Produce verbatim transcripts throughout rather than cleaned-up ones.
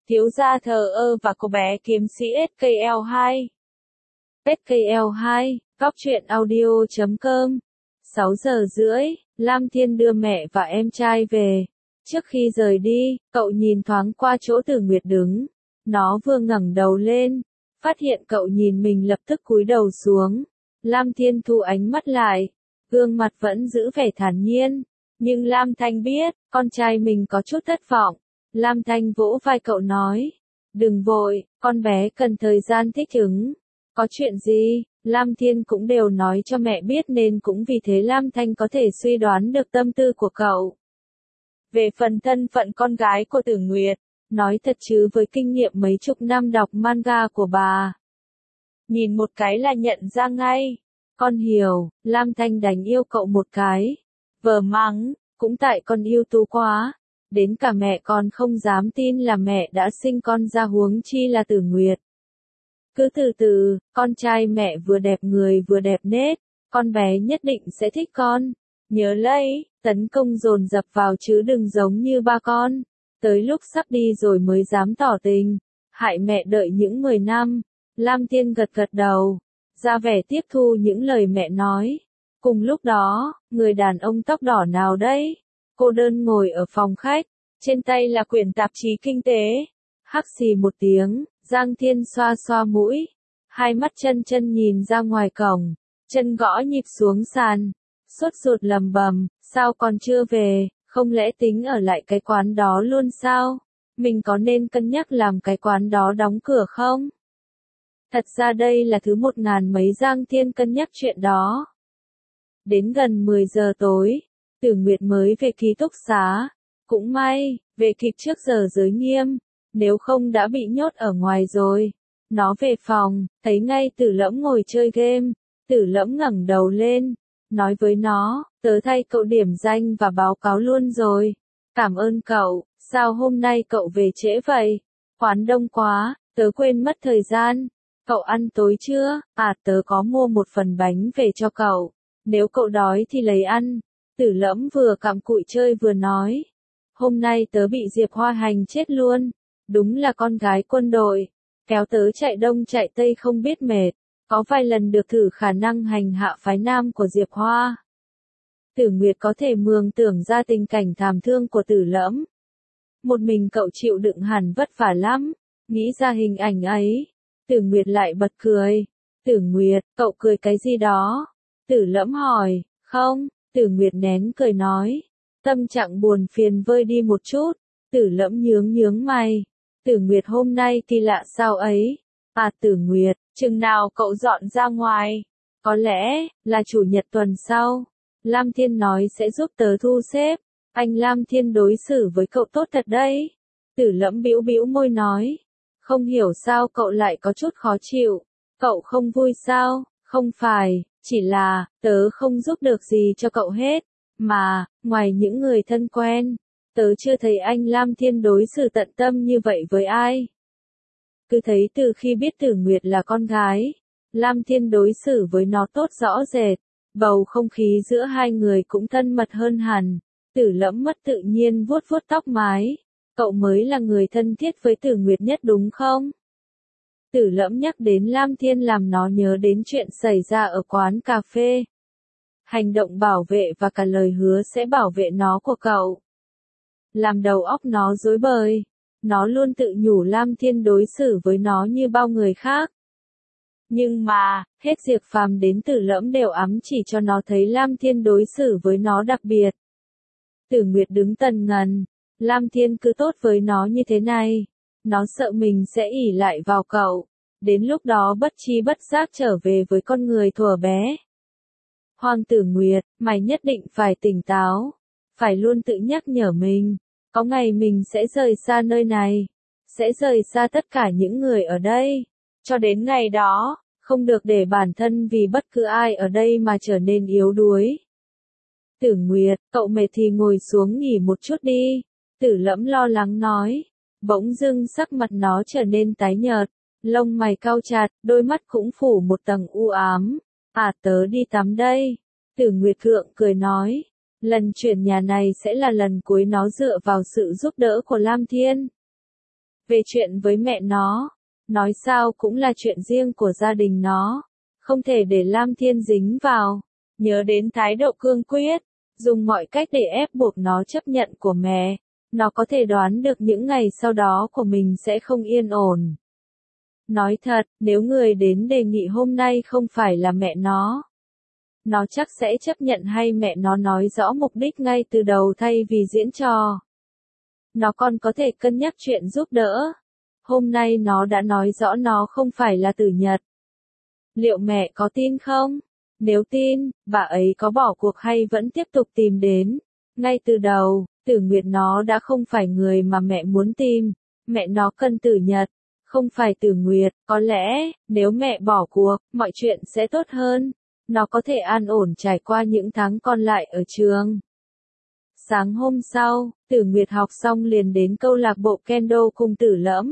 Thiếu gia thờ ơ và cô bé kiếm sĩ ét ca lờ hai. ét ca lờ hai, góc truyện audio chấm com. sáu giờ rưỡi, Lam Thiên đưa mẹ và em trai về. Trước khi rời đi, cậu nhìn thoáng qua chỗ Tử Nguyệt đứng. Nó vừa ngẩng đầu lên, phát hiện cậu nhìn mình lập tức cúi đầu xuống. Lam Thiên thu ánh mắt lại, gương mặt vẫn giữ vẻ thản nhiên. Nhưng Lam Thanh biết, con trai mình có chút thất vọng. Lam Thanh vỗ vai cậu nói, đừng vội, con bé cần thời gian thích ứng. Có chuyện gì, Lam Thiên cũng đều nói cho mẹ biết nên cũng vì thế Lam Thanh có thể suy đoán được tâm tư của cậu. Về phần thân phận con gái của Tử Nguyệt, nói thật chứ với kinh nghiệm mấy chục năm đọc manga của bà, nhìn một cái là nhận ra ngay. Con hiểu, Lam Thanh đánh yêu cậu một cái. Vờ mắng, cũng tại con yêu tú quá. Đến cả mẹ con không dám tin là mẹ đã sinh con ra, huống chi là Tử Nguyệt. Cứ từ từ, con trai mẹ vừa đẹp người vừa đẹp nết, con bé nhất định sẽ thích con. Nhớ lấy, tấn công dồn dập vào chứ đừng giống như ba con. Tới lúc sắp đi rồi mới dám tỏ tình, hại mẹ đợi những mười năm. Lam Thiên gật gật đầu, ra vẻ tiếp thu những lời mẹ nói. Cùng lúc đó, người đàn ông tóc đỏ nào đấy? Cô đơn ngồi ở phòng khách, trên tay là quyển tạp chí kinh tế. Hắc xì một tiếng, Giang Thiên xoa xoa mũi, hai mắt chân chân nhìn ra ngoài cổng, chân gõ nhịp xuống sàn, sốt ruột lầm bầm, sao còn chưa về, không lẽ tính ở lại cái quán đó luôn sao? Mình có nên cân nhắc làm cái quán đó đóng cửa không? Thật ra đây là thứ một ngàn mấy Giang Thiên cân nhắc chuyện đó. Đến gần mười giờ tối, Tử Nguyệt mới về ký túc xá. Cũng may, về kịp trước giờ giới nghiêm, nếu không đã bị nhốt ở ngoài rồi. Nó về phòng, thấy ngay Tử Lẫm ngồi chơi game. Tử Lẫm ngẩng đầu lên, nói với nó, tớ thay cậu điểm danh và báo cáo luôn rồi. Cảm ơn cậu, sao hôm nay cậu về trễ vậy? Quán đông quá, tớ quên mất thời gian. Cậu ăn tối chưa? À, tớ có mua một phần bánh về cho cậu. Nếu cậu đói thì lấy ăn. Tử Lẫm vừa cặm cụi chơi vừa nói. Hôm nay tớ bị Diệp Hoa hành chết luôn. Đúng là con gái quân đội. Kéo tớ chạy đông chạy tây không biết mệt. Có vài lần được thử khả năng hành hạ phái nam của Diệp Hoa. Tử Nguyệt có thể mường tưởng ra tình cảnh thảm thương của Tử Lẫm. Một mình cậu chịu đựng hẳn vất vả lắm. Nghĩ ra hình ảnh ấy, Tử Nguyệt lại bật cười. Tử Nguyệt, cậu cười cái gì đó? Tử Lẫm hỏi. Không, Tử Nguyệt nén cười nói. Tâm trạng buồn phiền vơi đi một chút. Tử Lẫm nhướng nhướng mày. Tử Nguyệt hôm nay thì lạ sao ấy? À, Tử Nguyệt, chừng nào cậu dọn ra ngoài? Có lẽ là chủ nhật tuần sau. Lam Thiên nói sẽ giúp tớ thu xếp. Anh Lam Thiên đối xử với cậu tốt thật đấy. Tử Lẫm bĩu bĩu môi nói. Không hiểu sao cậu lại có chút khó chịu. Cậu không vui sao? Không phải, chỉ là, tớ không giúp được gì cho cậu hết. Mà, ngoài những người thân quen, tớ chưa thấy anh Lam Thiên đối xử tận tâm như vậy với ai. Cứ thấy từ khi biết Tử Nguyệt là con gái, Lam Thiên đối xử với nó tốt rõ rệt. Bầu không khí giữa hai người cũng thân mật hơn hẳn. Tử Lẫm mất tự nhiên vuốt vuốt tóc mái. Cậu mới là người thân thiết với Tử Nguyệt nhất đúng không? Tử Lẫm nhắc đến Lam Thiên làm nó nhớ đến chuyện xảy ra ở quán cà phê. Hành động bảo vệ và cả lời hứa sẽ bảo vệ nó của cậu. Làm đầu óc nó rối bời. Nó luôn tự nhủ Lam Thiên đối xử với nó như bao người khác. Nhưng mà, hết Diệp Phàm đến Tử Lẫm đều ám chỉ cho nó thấy Lam Thiên đối xử với nó đặc biệt. Tử Nguyệt đứng tần ngần. Lam Thiên cứ tốt với nó như thế này. Nó sợ mình sẽ ỷ lại vào cậu. Đến lúc đó bất chi bất giác trở về với con người thuở bé. Hoàng Tử Nguyệt, mày nhất định phải tỉnh táo. Phải luôn tự nhắc nhở mình. Có ngày mình sẽ rời xa nơi này. Sẽ rời xa tất cả những người ở đây. Cho đến ngày đó, không được để bản thân vì bất cứ ai ở đây mà trở nên yếu đuối. Tử Nguyệt, cậu mệt thì ngồi xuống nghỉ một chút đi. Tử Lẫm lo lắng nói. Bỗng dưng sắc mặt nó trở nên tái nhợt. Lông mày cau chặt, đôi mắt cũng phủ một tầng u ám. À, tớ đi tắm đây. Tử Nguyệt gượng cười nói. Lần chuyển nhà này sẽ là lần cuối nó dựa vào sự giúp đỡ của Lam Thiên. Về chuyện với mẹ nó, nói sao cũng là chuyện riêng của gia đình nó, không thể để Lam Thiên dính vào. Nhớ đến thái độ cương quyết, dùng mọi cách để ép buộc nó chấp nhận của mẹ, nó có thể đoán được những ngày sau đó của mình sẽ không yên ổn. Nói thật, nếu người đến đề nghị hôm nay không phải là mẹ nó, nó chắc sẽ chấp nhận hay mẹ nó nói rõ mục đích ngay từ đầu thay vì diễn trò. Nó còn có thể cân nhắc chuyện giúp đỡ. Hôm nay nó đã nói rõ nó không phải là Tử Nhật. Liệu mẹ có tin không? Nếu tin, bà ấy có bỏ cuộc hay vẫn tiếp tục tìm đến? Ngay từ đầu, Tử Nguyệt nó đã không phải người mà mẹ muốn tìm. Mẹ nó cần Tử Nhật, không phải Tử Nguyệt. Có lẽ, nếu mẹ bỏ cuộc, mọi chuyện sẽ tốt hơn. Nó có thể an ổn trải qua những tháng còn lại ở trường. Sáng hôm sau, Tử Nguyệt học xong liền đến câu lạc bộ Kendo cùng Tử Lẫm.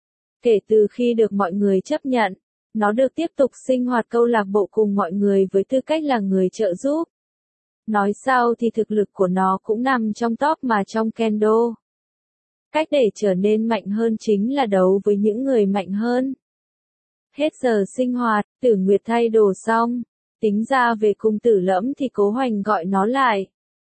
Kể từ khi được mọi người chấp nhận, nó được tiếp tục sinh hoạt câu lạc bộ cùng mọi người với tư cách là người trợ giúp. Nói sao thì thực lực của nó cũng nằm trong top mà trong Kendo. Cách để trở nên mạnh hơn chính là đấu với những người mạnh hơn. Hết giờ sinh hoạt, Tử Nguyệt thay đồ xong, tính ra về cùng Tử Lẫm thì Cố Hoành gọi nó lại.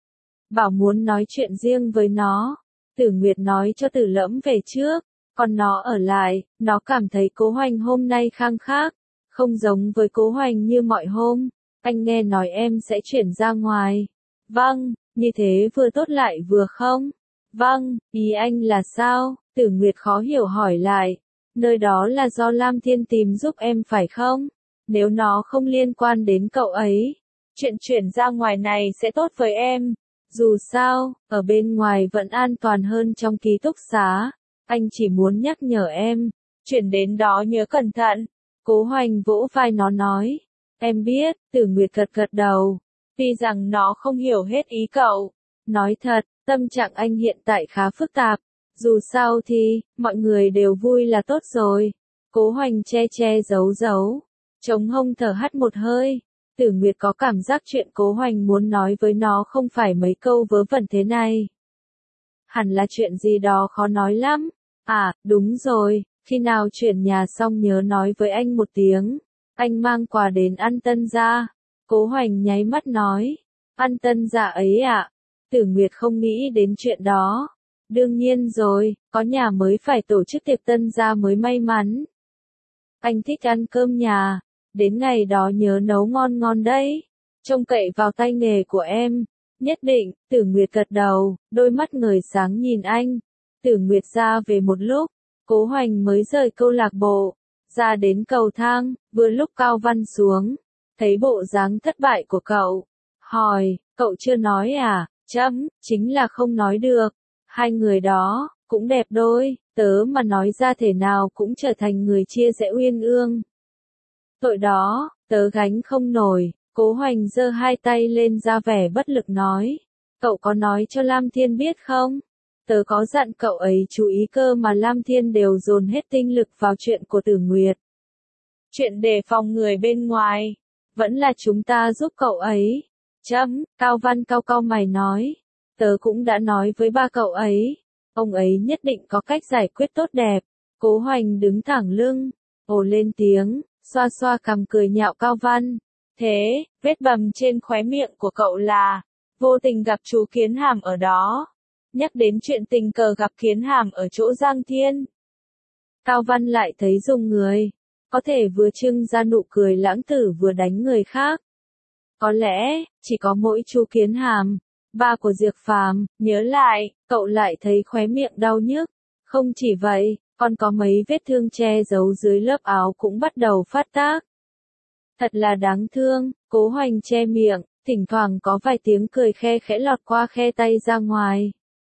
Bảo muốn nói chuyện riêng với nó. Tử Nguyệt nói cho Tử Lẫm về trước, còn nó ở lại. Nó cảm thấy Cố Hoành hôm nay khang khác, không giống với Cố Hoành như mọi hôm. Anh nghe nói em sẽ chuyển ra ngoài. Vâng, như thế vừa tốt lại vừa không? Vâng, ý anh là sao? Tử Nguyệt khó hiểu hỏi lại. Nơi đó là do Lam Thiên tìm giúp em phải không? Nếu nó không liên quan đến cậu ấy, chuyện chuyển ra ngoài này sẽ tốt với em. Dù sao, ở bên ngoài vẫn an toàn hơn trong ký túc xá. Anh chỉ muốn nhắc nhở em, chuyển đến đó nhớ cẩn thận. Cố Hoành vỗ vai nó nói. Em biết. Tử Nguyệt gật gật đầu. Tuy rằng nó không hiểu hết ý cậu. Nói thật, tâm trạng anh hiện tại khá phức tạp. Dù sao thì, mọi người đều vui là tốt rồi. Cố Hoành che che giấu giấu, chống hông thở hắt một hơi. Tử Nguyệt có cảm giác chuyện Cố Hoành muốn nói với nó không phải mấy câu vớ vẩn thế này. Hẳn là chuyện gì đó khó nói lắm. À, đúng rồi, khi nào chuyển nhà xong nhớ nói với anh một tiếng. Anh mang quà đến ăn Tân gia. Cố Hoành nháy mắt nói. Ăn Tân gia ấy ạ. À? Tử Nguyệt không nghĩ đến chuyện đó. Đương nhiên rồi, có nhà mới phải tổ chức tiệc Tân gia mới may mắn. Anh thích ăn cơm nhà. Đến ngày đó nhớ nấu ngon ngon đấy. Trông cậy vào tay nghề của em. Nhất định. Tử Nguyệt gật đầu, đôi mắt ngời sáng nhìn anh. Tử Nguyệt ra về một lúc, Cố Hoành mới rời câu lạc bộ, ra đến cầu thang, vừa lúc Cao Văn xuống, thấy bộ dáng thất bại của cậu, hỏi, cậu chưa nói à? Chấm, chính là không nói được. Hai người đó, cũng đẹp đôi, tớ mà nói ra thể nào cũng trở thành người chia rẽ uyên ương. Tội đó, tớ gánh không nổi. Cố Hoành giơ hai tay lên ra vẻ bất lực nói. Cậu có nói cho Lam Thiên biết không? Tớ có dặn cậu ấy chú ý cơ mà Lam Thiên đều dồn hết tinh lực vào chuyện của Tử Nguyệt. Chuyện đề phòng người bên ngoài, vẫn là chúng ta giúp cậu ấy. Chấm, Cao Văn cau cau mày nói. Tớ cũng đã nói với ba cậu ấy. Ông ấy nhất định có cách giải quyết tốt đẹp. Cố Hoành đứng thẳng lưng, ồ lên tiếng, xoa xoa cằm cười nhạo Cao Văn. Thế, vết bầm trên khóe miệng của cậu là, vô tình gặp chú Kiến Hàm ở đó. Nhắc đến chuyện tình cờ gặp Kiến Hàm ở chỗ Giang Thiên. Cao Văn lại thấy rùng người. Có thể vừa trưng ra nụ cười lãng tử vừa đánh người khác. Có lẽ, chỉ có mỗi chú Kiến Hàm, ba của Diệp Phàm, nhớ lại, cậu lại thấy khóe miệng đau nhức. Không chỉ vậy, còn có mấy vết thương che giấu dưới lớp áo cũng bắt đầu phát tác. Thật là đáng thương. Cố Hoành che miệng, thỉnh thoảng có vài tiếng cười khe khẽ lọt qua khe tay ra ngoài.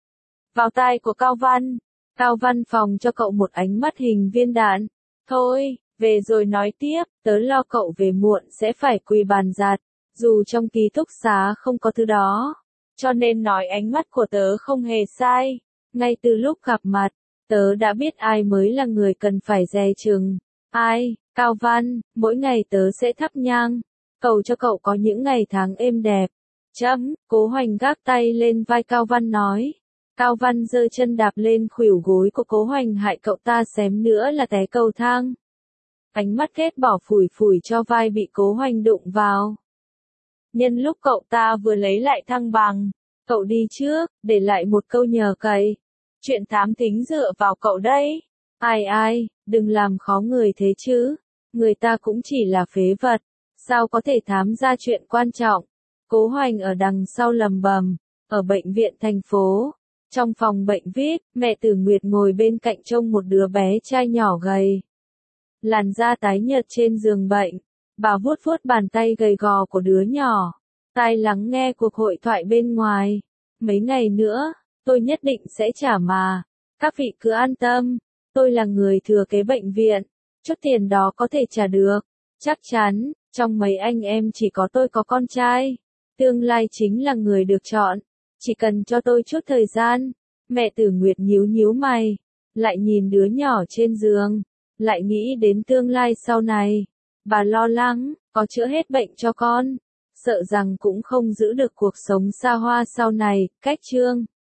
Vào tai của Cao Văn. Cao Văn phòng cho cậu một ánh mắt hình viên đạn. Thôi, về rồi nói tiếp, tớ lo cậu về muộn sẽ phải quỳ bàn giặt, dù trong ký túc xá không có thứ đó. Cho nên nói ánh mắt của tớ không hề sai. Ngay từ lúc gặp mặt, tớ đã biết ai mới là người cần phải dè chừng. Ai? Cao Văn, mỗi ngày tớ sẽ thắp nhang, cầu cho cậu có những ngày tháng êm đẹp. Chấm, Cố Hoành gác tay lên vai Cao Văn nói. Cao Văn giơ chân đạp lên khuỷu gối của Cố Hoành hại cậu ta xém nữa là té cầu thang. Ánh mắt ghét bỏ phủi phủi cho vai bị Cố Hoành đụng vào. Nhân lúc cậu ta vừa lấy lại thăng bằng, cậu đi trước, để lại một câu nhờ cậy. Chuyện thám thính dựa vào cậu đấy. Ai ai, đừng làm khó người thế chứ. Người ta cũng chỉ là phế vật. Sao có thể thám ra chuyện quan trọng. Cố Hoành ở đằng sau lầm bầm. Ở bệnh viện thành phố. Trong phòng bệnh vê i pê, mẹ Tử Nguyệt ngồi bên cạnh trông một đứa bé trai nhỏ gầy. Làn da tái nhợt trên giường bệnh. Bà vuốt vuốt bàn tay gầy gò của đứa nhỏ. Tai lắng nghe cuộc hội thoại bên ngoài. Mấy ngày nữa, tôi nhất định sẽ trả mà. Các vị cứ an tâm. Tôi là người thừa kế bệnh viện. Chút tiền đó có thể trả được. Chắc chắn, trong mấy anh em chỉ có tôi có con trai. Tương lai chính là người được chọn. Chỉ cần cho tôi chút thời gian. Mẹ Tử Nguyệt nhíu nhíu mày. Lại nhìn đứa nhỏ trên giường. Lại nghĩ đến tương lai sau này. Bà lo lắng, có chữa hết bệnh cho con. Sợ rằng cũng không giữ được cuộc sống xa hoa sau này. Cách chương